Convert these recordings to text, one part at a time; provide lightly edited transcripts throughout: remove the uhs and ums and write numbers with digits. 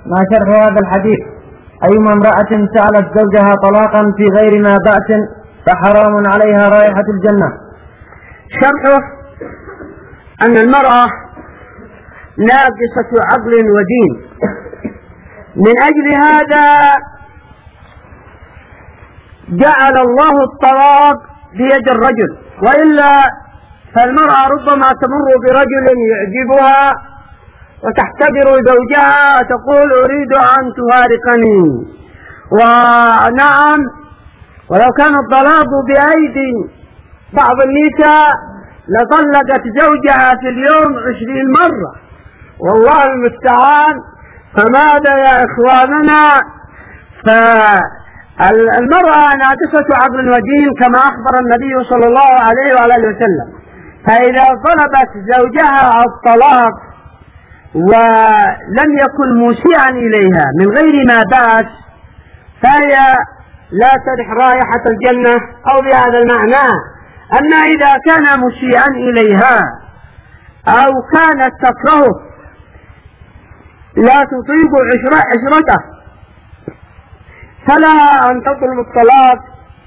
ما شرح هذا الحديث؟ أيما امرأة سألت زوجها طلاقا في غير ما بأس فحرام عليها رائحة الجنة. شرحه أن المرأة ناقصة عقل ودين، من أجل هذا جعل الله الطلاق بيد الرجل، وإلا فالمرأة ربما تمر برجل يعجبها وتحتقر زوجها وتقول أريد أن تفارقني. ونعم، ولو كان الطلاق بأيدي بعض النساء لطلقت زوجها في اليوم 20 مرة، والله المستعان. فماذا يا إخواننا؟ فالمرأة ناقصة عقل ودين كما أخبر النبي صلى الله عليه وآله وسلم، فإذا طلبت زوجها الطلاق ولم يكن مسيئا إليها من غير ما بأس فهي لا ترح رائحة الجنة أو بهذا المعنى. أما إذا كان مسيئا إليها أو كانت تكرهه لا تطيق عشرته فلها أن تطلب الطلاق.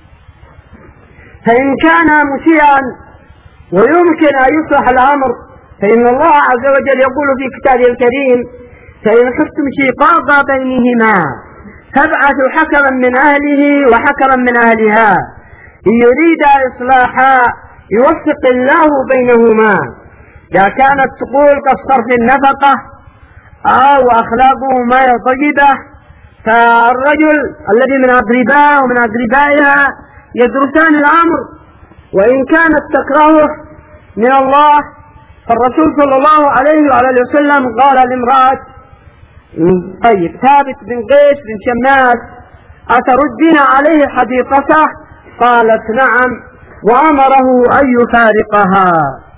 فإن كان مسيئا ويمكن أن يصلح الأمر فإن الله عز وجل يقول في كتابه الكريم: فإن خفتم شقاق بينهما فابعثوا حكما من أهله وحكما من أهلها إن يريد إصلاحا يوفق الله بينهما. إذا كانت تقول كالصرف النفقة أو أخلاقهما طيبة فالرجل الذي من أقربائه ومن أقربائها يدرسان الأمر. وإن كانت تكرهه من الله فالرسول صلى الله عليه وآله وسلم قال لامرأة طيب ثابت بن قيس بن شماس: أتردين عليه حديقته؟ قالت: نعم، وأمره أن يفارقها.